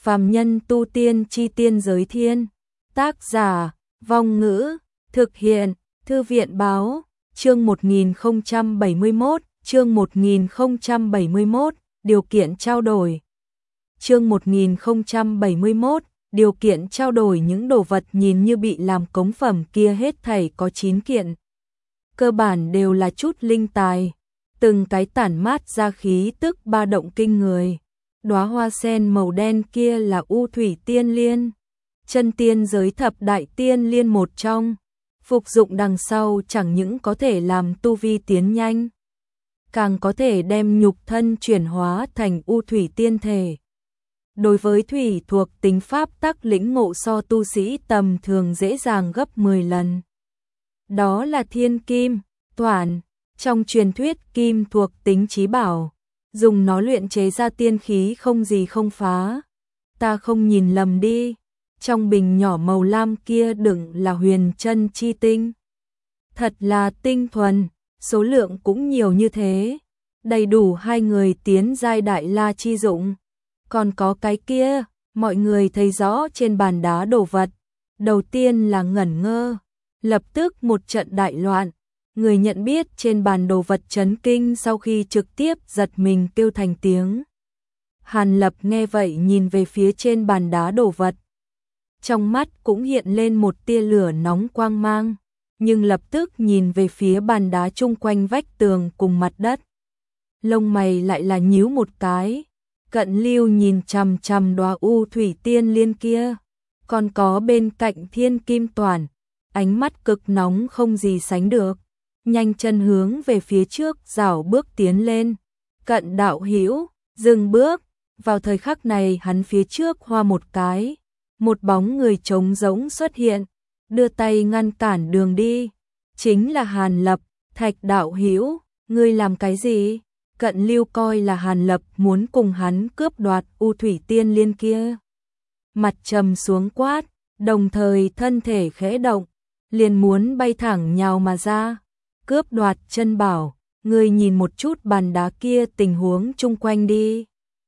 Phàm nhân tu tiên chi tiên giới thiên. Tác giả, Vong Ngữ, thực hiện, Thư viện báo, chương 1071, điều kiện trao đổi. Chương 1071, điều kiện trao đổi. Những đồ vật nhìn như bị làm cống phẩm kia hết thảy có 9 kiện. Cơ bản đều là chút linh tài, từng cái tản mát ra khí tức ba động kinh người. Đóa hoa sen màu đen kia là U Thủy Tiên Liên, chân tiên giới thập đại tiên liên một trong, phục dụng đằng sau chẳng những có thể làm tu vi tiến nhanh, càng có thể đem nhục thân chuyển hóa thành U Thủy Tiên thể. Đối với thủy thuộc tính pháp tắc lĩnh ngộ so tu sĩ tầm thường dễ dàng gấp 10 lần. Đó là thiên kim, toản, trong truyền thuyết kim thuộc tính chí bảo, dùng nó luyện chế ra tiên khí không gì không phá. Ta không nhìn lầm đi, trong bình nhỏ màu lam kia đựng là huyền chân chi tinh. Thật là tinh thuần, số lượng cũng nhiều như thế, đầy đủ hai người tiến giai đại la chi dụng. Còn có cái kia, mọi người thấy rõ trên bàn đá đồ vật. Đầu tiên là ngẩn ngơ, lập tức một trận đại loạn. Người nhận biết trên bàn đồ vật chấn kinh sau khi trực tiếp giật mình kêu thành tiếng. Hàn Lập nghe vậy nhìn về phía trên bàn đá đồ vật. Trong mắt cũng hiện lên một tia lửa nóng quang mang, nhưng lập tức nhìn về phía bàn đá chung quanh vách tường cùng mặt đất. Lông mày lại là nhíu một cái. Cận Lưu nhìn chằm chằm đóa U Thủy Tiên Liên kia, còn có bên cạnh Thiên Kim Toản, ánh mắt cực nóng không gì sánh được, nhanh chân hướng về phía trước rảo bước tiến lên. Cận đạo hữu, dừng bước. Vào thời khắc này hắn phía trước hoa một cái, một bóng người trống rỗng xuất hiện, đưa tay ngăn cản đường đi. Chính là Hàn Lập. Thạch đạo hữu, ngươi làm cái gì? Cận Lưu coi là Hàn Lập muốn cùng hắn cướp đoạt U Thủy Tiên Liên kia. Mặt trầm xuống quát, đồng thời thân thể khẽ động, liền muốn bay thẳng nhào mà ra, cướp đoạt chân bảo. Ngươi nhìn một chút bàn đá kia tình huống chung quanh đi.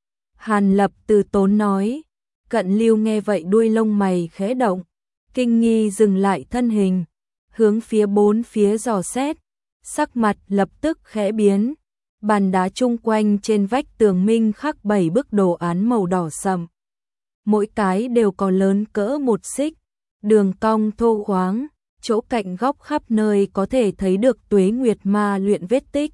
Hàn Lập từ tốn nói. Cận Lưu nghe vậy đuôi lông mày khẽ động, kinh nghi dừng lại thân hình, hướng phía bốn phía dò xét, sắc mặt lập tức khẽ biến. Bàn đá chung quanh trên vách tường minh khắc 7 bức đồ án màu đỏ sậm. Mỗi cái đều có lớn cỡ một xích, đường cong thô khoáng, chỗ cạnh góc khắp nơi có thể thấy được tuế nguyệt ma luyện vết tích,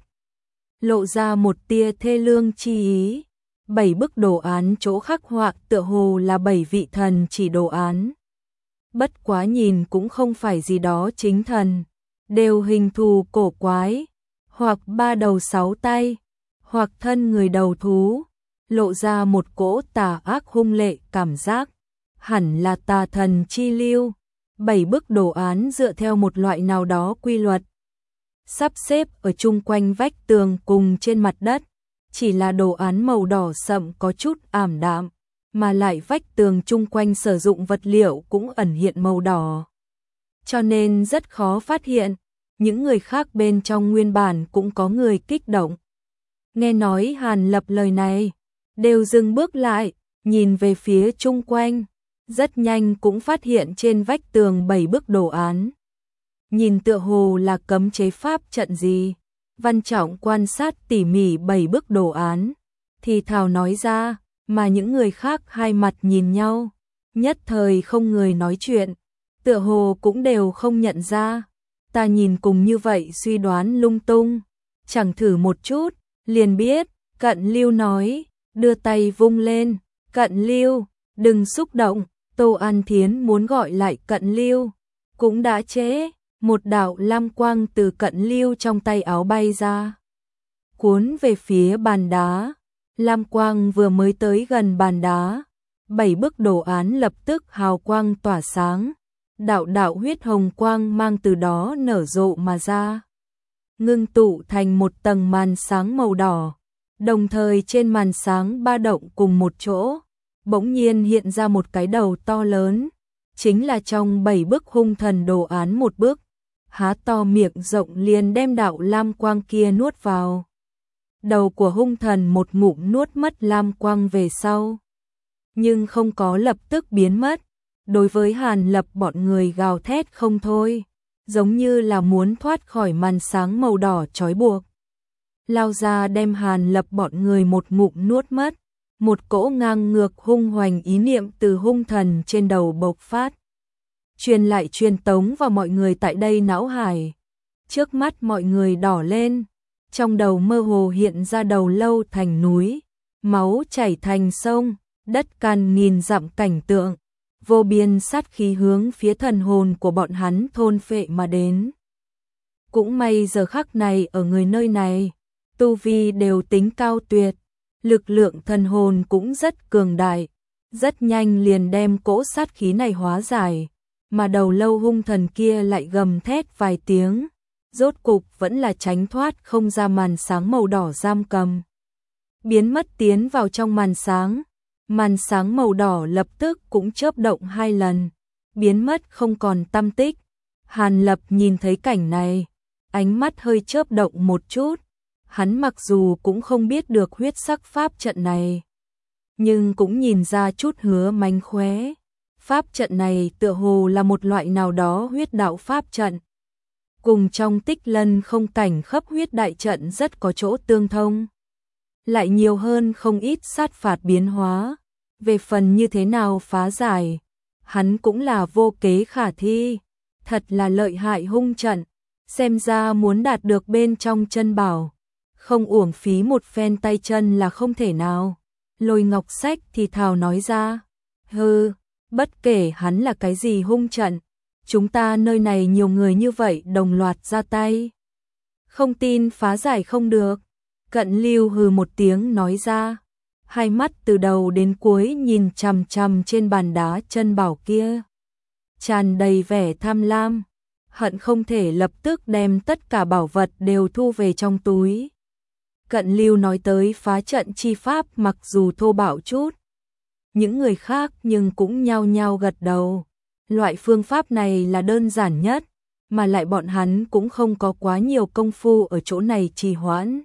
lộ ra một tia thê lương chi ý. 7 bức đồ án chỗ khắc họa tựa hồ là 7 vị thần chỉ đồ án. Bất quá nhìn cũng không phải gì đó chính thần, đều hình thù cổ quái, hoặc 3 đầu 6 tay, hoặc thân người đầu thú, lộ ra một cỗ tà ác hung lệ cảm giác, hẳn là tà thần chi lưu. 7 bức đồ án dựa theo một loại nào đó quy luật, sắp xếp ở chung quanh vách tường cùng trên mặt đất. Chỉ là đồ án màu đỏ sậm có chút ảm đạm, mà lại vách tường chung quanh sử dụng vật liệu cũng ẩn hiện màu đỏ, cho nên rất khó phát hiện. Những người khác bên trong nguyên bản cũng có người kích động. Nghe nói Hàn Lập lời này, đều dừng bước lại, nhìn về phía chung quanh, rất nhanh cũng phát hiện trên vách tường 7 bức đồ án. Nhìn tựa hồ là cấm chế pháp trận gì. Văn Trọng quan sát tỉ mỉ 7 bức đồ án, thì thào nói ra, mà những người khác hai mặt nhìn nhau, nhất thời không người nói chuyện, tựa hồ cũng đều không nhận ra. Ta nhìn cùng như vậy suy đoán lung tung, chẳng thử một chút, liền biết. Cận Lưu nói, đưa tay vung lên. Cận Lưu, đừng xúc động. Tô An Thiến muốn gọi lại Cận Lưu, cũng đã trễ. Một đạo lam quang từ Cận Lưu trong tay áo bay ra, cuốn về phía bàn đá. Lam quang vừa mới tới gần bàn đá, 7 bức đồ án lập tức hào quang tỏa sáng, đạo đạo huyết hồng quang mang từ đó nở rộ mà ra, ngưng tụ thành một tầng màn sáng màu đỏ. Đồng thời trên màn sáng ba động cùng một chỗ, bỗng nhiên hiện ra một cái đầu to lớn, chính là trong 7 bức hung thần đồ án một bức, há to miệng rộng liền đem đạo lam quang kia nuốt vào. Đầu của hung thần một ngụm nuốt mất lam quang về sau, nhưng không có lập tức biến mất. Đối với Hàn Lập bọn người gào thét không thôi, giống như là muốn thoát khỏi màn sáng màu đỏ trói buộc. Lao ra đem Hàn Lập bọn người một ngụm nuốt mất, một cỗ ngang ngược hung hoành ý niệm từ hung thần trên đầu bộc phát. Truyền lại truyền tống vào mọi người tại đây não hải. Trước mắt mọi người đỏ lên, trong đầu mơ hồ hiện ra đầu lâu thành núi, máu chảy thành sông, đất cằn nghìn dặm cảnh tượng, vô biên sát khí hướng phía thần hồn của bọn hắn thôn phệ mà đến. Cũng may giờ khắc này ở người nơi này, tu vi đều tính cao tuyệt, lực lượng thần hồn cũng rất cường đại, rất nhanh liền đem cỗ sát khí này hóa giải, mà đầu lâu hung thần kia lại gầm thét vài tiếng, rốt cục vẫn là tránh thoát không ra màn sáng màu đỏ giam cầm. Biến mất tiến vào trong màn sáng màu đỏ lập tức cũng chớp động 2 lần, biến mất không còn tăm tích. Hàn Lập nhìn thấy cảnh này, ánh mắt hơi chớp động một chút, hắn mặc dù cũng không biết được huyết sắc pháp trận này, nhưng cũng nhìn ra chút hứa mánh khóe. Pháp trận này tựa hồ là một loại nào đó huyết đạo pháp trận, cùng trong Tích Lân không cảnh khắp huyết đại trận rất có chỗ tương thông, lại nhiều hơn không ít sát phạt biến hóa. Về phần như thế nào phá giải, hắn cũng là vô kế khả thi, thật là lợi hại hung trận, xem ra muốn đạt được bên trong chân bảo, không uổng phí một phen tay chân là không thể nào. Lôi Ngọc Sách thì thào nói ra, hừ, bất kể hắn là cái gì hung trận, chúng ta nơi này nhiều người như vậy đồng loạt ra tay, không tin phá giải không được. Cận Lưu hừ một tiếng nói ra, hai mắt từ đầu đến cuối nhìn chằm chằm trên bàn đá chân bảo kia, tràn đầy vẻ tham lam, hận không thể lập tức đem tất cả bảo vật đều thu về trong túi. Cận Lưu nói tới phá trận chi pháp mặc dù thô bạo chút, những người khác nhưng cũng nhao nhao gật đầu. Loại phương pháp này là đơn giản nhất, mà lại bọn hắn cũng không có quá nhiều công phu ở chỗ này trì hoãn.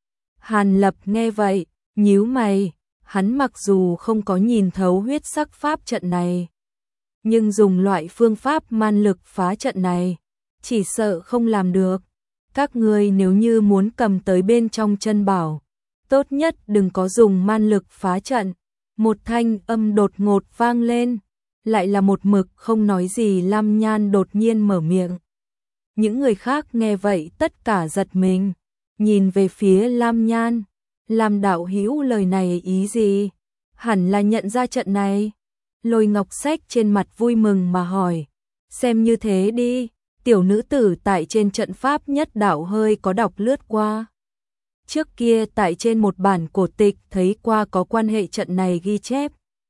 Hàn Lập nghe vậy, nhíu mày, hắn mặc dù không có nhìn thấu huyết sắc pháp trận này, nhưng dùng loại phương pháp man lực phá trận này, chỉ sợ không làm được. Các ngươi nếu như muốn cầm tới bên trong chân bảo, tốt nhất đừng có dùng man lực phá trận. Một thanh âm đột ngột vang lên, lại là một mực không nói gì Lam Nhan đột nhiên mở miệng. Những người khác nghe vậy tất cả giật mình, nhìn về phía Lam Nhan. Lam đạo hữu lời này ý gì? Hẳn là nhận ra trận này. Lôi Ngọc Sách trên mặt vui mừng mà hỏi, xem như thế đi, tiểu nữ tử tại trên trận pháp nhất đạo hơi có đọc lướt qua. Trước kia tại trên một bản cổ tịch thấy qua có quan hệ trận này ghi chép.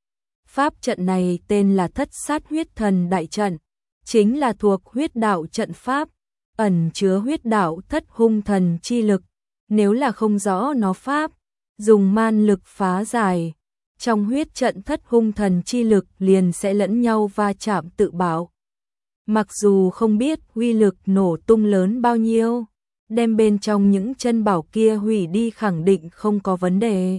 Pháp trận này tên là Thất Sát Huyết Thần Đại Trận, chính là thuộc huyết đạo trận pháp, ẩn chứa huyết đạo thất hung thần chi lực. Nếu là không rõ nó pháp, dùng man lực phá giải, trong huyết trận thất hung thần chi lực liền sẽ lẫn nhau va chạm tự bạo. Mặc dù không biết uy lực nổ tung lớn bao nhiêu, đem bên trong những chân bảo kia hủy đi khẳng định không có vấn đề.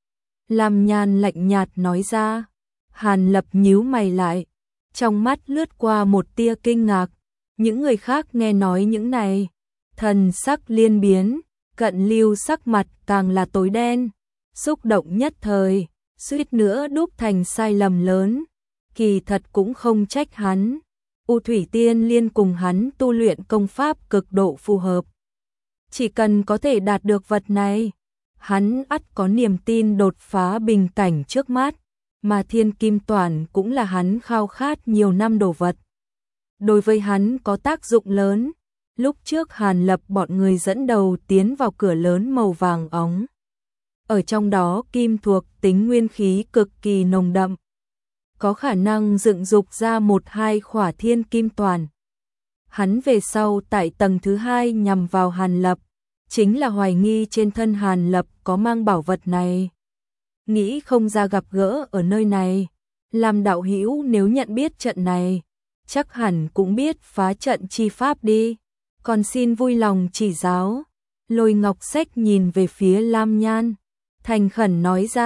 Lam Nhan lạnh nhạt nói ra. Hàn Lập nhíu mày lại, trong mắt lướt qua một tia kinh ngạc. Những người khác nghe nói những này, thần sắc liên biến, Cận Lưu sắc mặt càng là tối đen, xúc động nhất thời, suýt nữa đúc thành sai lầm lớn. Kỳ thật cũng không trách hắn, U Thủy Tiên Liên cùng hắn tu luyện công pháp cực độ phù hợp. Chỉ cần có thể đạt được vật này, hắn ắt có niềm tin đột phá bình cảnh trước mắt, mà Thiên Kim Toản cũng là hắn khao khát nhiều năm đồ vật. Đối với hắn có tác dụng lớn. Lúc trước Hàn Lập bọn người dẫn đầu tiến vào cửa lớn màu vàng óng. Ở trong đó kim thuộc tính nguyên khí cực kỳ nồng đậm, có khả năng dựng dục ra 1-2 khỏa Thiên Kim Toản. Hắn về sau tại tầng thứ 2 nhằm vào Hàn Lập, chính là hoài nghi trên thân Hàn Lập có mang bảo vật này. Nghĩ không ra gặp gỡ ở nơi này, làm đạo hữu nếu nhận biết trận này, chắc hẳn cũng biết phá trận chi pháp đi, còn xin vui lòng chỉ giáo. Lôi Ngọc Sách nhìn về phía Lam Nhan, thành khẩn nói ra,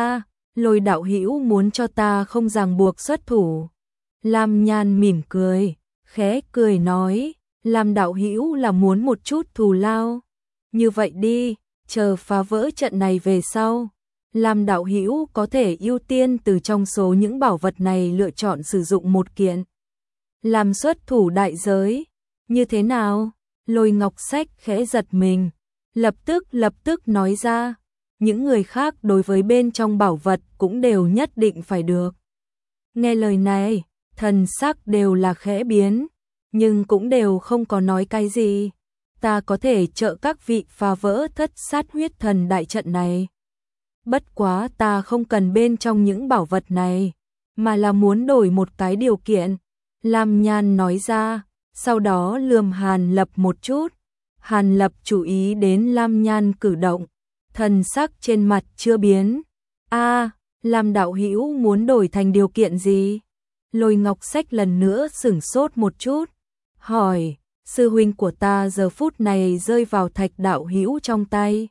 Lôi đạo hữu muốn cho ta không ràng buộc xuất thủ. Lam Nhan mỉm cười, khẽ cười nói, Lam đạo hữu là muốn một chút thù lao. Như vậy đi, chờ phá vỡ trận này về sau, Lam đạo hữu có thể ưu tiên từ trong số những bảo vật này lựa chọn sử dụng một kiện. Làm xuất thủ đại giới, như thế nào? Lôi Ngọc Sách khẽ giật mình, lập tức nói ra, những người khác đối với bên trong bảo vật cũng đều nhất định phải được. Nghe lời này, thần sắc đều là khẽ biến, nhưng cũng đều không có nói cái gì. Ta có thể trợ các vị phá vỡ thất sát huyết thần đại trận này. Bất quá ta không cần bên trong những bảo vật này, mà là muốn đổi một cái điều kiện. Lam Nhan nói ra, sau đó lườm Hàn Lập một chút. Hàn Lập chú ý đến Lam Nhan cử động, thần sắc trên mặt chưa biến. Lam đạo hữu muốn đổi thành điều kiện gì? Lôi Ngọc Sách lần nữa sửng sốt một chút, hỏi, sư huynh của ta giờ phút này rơi vào Thạch đạo hữu trong tay.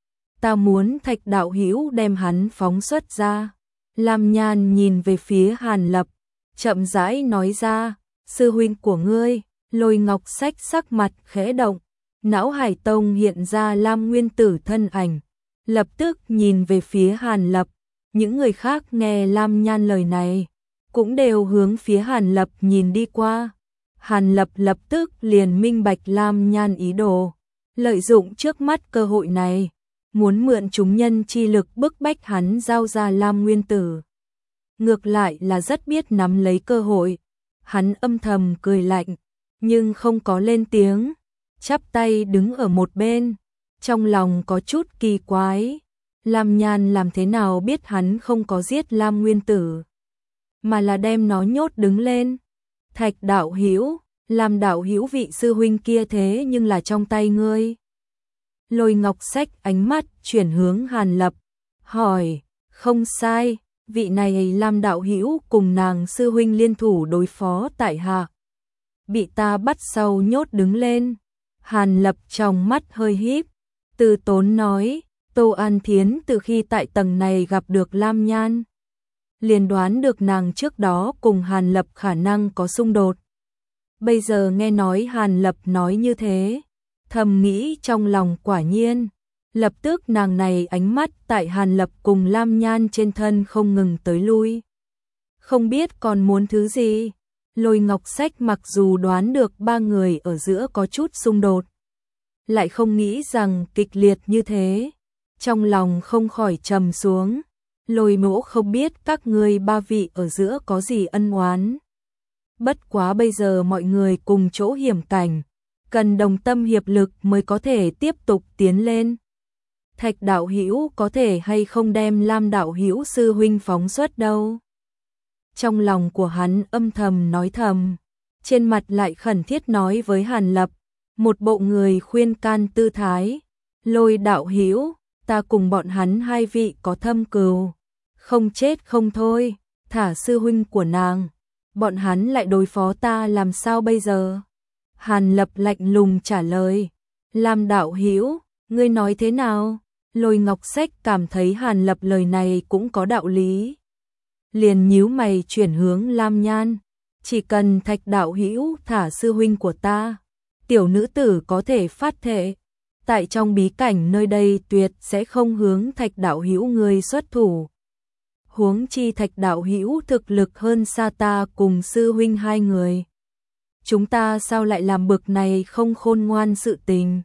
Ta muốn Thạch đạo hữu đem hắn phóng xuất ra. Lam Nhan nhìn về phía Hàn Lập, chậm rãi nói ra, sư huynh của ngươi. Lôi Ngọc Sách sắc mặt khẽ động, não hải tông hiện ra Lam Nguyên Tử thân ảnh, lập tức nhìn về phía Hàn Lập. Những người khác nghe Lam Nhan lời này, cũng đều hướng phía Hàn Lập nhìn đi qua. Hàn Lập lập tức liền minh bạch Lam Nhan ý đồ, lợi dụng trước mắt cơ hội này, muốn mượn chúng nhân chi lực bức bách hắn giao ra Lam Nguyên Tử. Ngược lại là rất biết nắm lấy cơ hội, hắn âm thầm cười lạnh, nhưng không có lên tiếng, chắp tay đứng ở một bên, trong lòng có chút kỳ quái. Lam Nhan làm thế nào biết hắn không có giết Lam Nguyên Tử, mà là đem nó nhốt đứng lên. Thạch đạo hữu, Lam đạo hữu vị sư huynh kia thế nhưng là trong tay ngươi. Lôi Ngọc Sách ánh mắt chuyển hướng Hàn Lập, hỏi, không sai, vị này Lam đạo hữu cùng nàng sư huynh liên thủ đối phó tại hạ, bị ta bắt sau nhốt đứng lên. Hàn Lập trong mắt hơi híp, từ tốn nói, Tô An Thiến từ khi tại tầng này gặp được Lam Nhan, liền đoán được nàng trước đó cùng Hàn Lập khả năng có xung đột. Bây giờ nghe nói Hàn Lập nói như thế, thầm nghĩ trong lòng quả nhiên, lập tức nàng này ánh mắt tại Hàn Lập cùng Lam Nhan trên thân không ngừng tới lui. Không biết còn muốn thứ gì. Lôi Ngọc Sách mặc dù đoán được ba người ở giữa có chút xung đột, lại không nghĩ rằng kịch liệt như thế, trong lòng không khỏi trầm xuống. Lôi mỗ không biết các ngươi ba vị ở giữa có gì ân oán. Bất quá bây giờ mọi người cùng chỗ hiểm cảnh, cần đồng tâm hiệp lực mới có thể tiếp tục tiến lên. Thạch đạo hữu có thể hay không đem Lam đạo hữu sư huynh phóng xuất đâu? Trong lòng của hắn âm thầm nói thầm, trên mặt lại khẩn thiết nói với Hàn Lập, một bộ người khuyên can tư thái. Lôi đạo hữu, ta cùng bọn hắn hai vị có thâm cừu, không chết không thôi, thả sư huynh của nàng, bọn hắn lại đối phó ta làm sao bây giờ? Hàn Lập lạnh lùng trả lời, Lam đạo hữu, ngươi nói thế nào? Lôi Ngọc Sách cảm thấy Hàn Lập lời này cũng có đạo lý, liền nhíu mày chuyển hướng Lam Nhan, chỉ cần Thạch đạo hữu thả sư huynh của ta, tiểu nữ tử có thể phát thệ, tại trong bí cảnh nơi đây tuyệt sẽ không hướng Thạch đạo hữu ngươi xuất thủ. Huống chi Thạch đạo hữu thực lực hơn xa ta cùng sư huynh hai người, chúng ta sao lại làm bực này không khôn ngoan sự tình?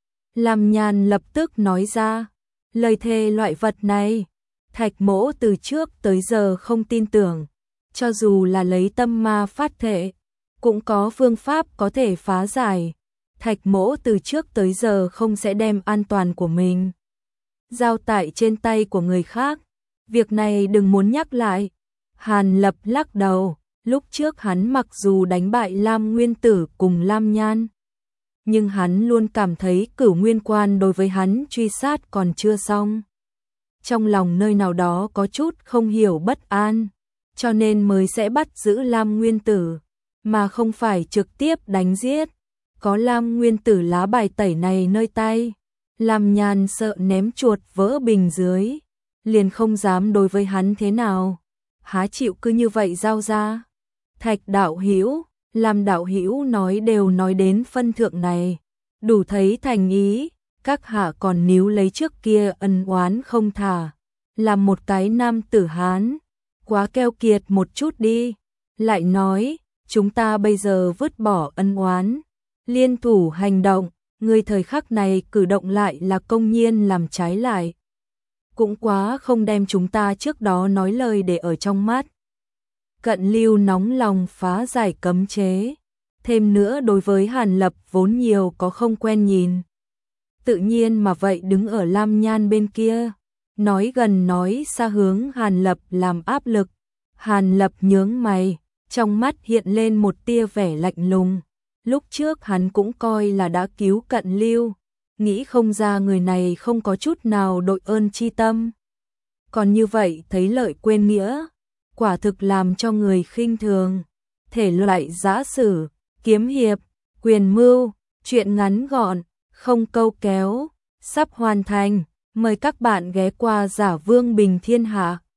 Lam Nhan lập tức nói ra, lời thề loại vật này, Thạch mỗ từ trước tới giờ không tin tưởng, cho dù là lấy tâm ma phát thệ, cũng có phương pháp có thể phá giải. Thạch mỗ từ trước tới giờ không sẽ đem an toàn của mình giao tại trên tay của người khác, việc này đừng muốn nhắc lại. Hàn Lập lắc đầu, lúc trước hắn mặc dù đánh bại Lam Nguyên Tử cùng Lam Nhan, nhưng hắn luôn cảm thấy Cửu Nguyên Quan đối với hắn truy sát còn chưa xong. Trong lòng nơi nào đó có chút không hiểu bất an, cho nên mới sẽ bắt giữ Lam Nguyên Tử, mà không phải trực tiếp đánh giết. Có Lam Nguyên Tử lá bài tẩy này nơi tay, Lam Nhan sợ ném chuột vỡ bình dưới, liền không dám đối với hắn thế nào. Há chịu cứ như vậy giao ra. Thạch đạo hữu, Lam đạo hữu nói đều nói đến phân thượng này, đủ thấy thành ý, các hạ còn níu lấy trước kia ân oán không thả, làm một cái nam tử Hán, quá keo kiệt một chút đi. Lại nói, chúng ta bây giờ vứt bỏ ân oán, liên thủ hành động, người thời khắc này cử động lại là công nhiên làm trái lại. Cũng quá không đem chúng ta trước đó nói lời để ở trong mắt. Cận Lưu nóng lòng phá giải cấm chế, thêm nữa đối với Hàn Lập vốn nhiều có không quen nhìn. Tự nhiên mà vậy đứng ở Lam Nhan bên kia, nói gần nói xa hướng Hàn Lập làm áp lực. Hàn Lập nhướng mày, trong mắt hiện lên một tia vẻ lạnh lùng. Lúc trước hắn cũng coi là đã cứu Cận Lưu, nghĩ không ra người này không có chút nào đội ơn chi tâm. Còn như vậy thấy lợi quên nghĩa, quả thực làm cho người khinh thường. Thể loại giã sử, kiếm hiệp, quyền mưu, truyện ngắn gọn, không câu kéo, sắp hoàn thành. Mời các bạn ghé qua Giả Vương Bình Thiên Hạ.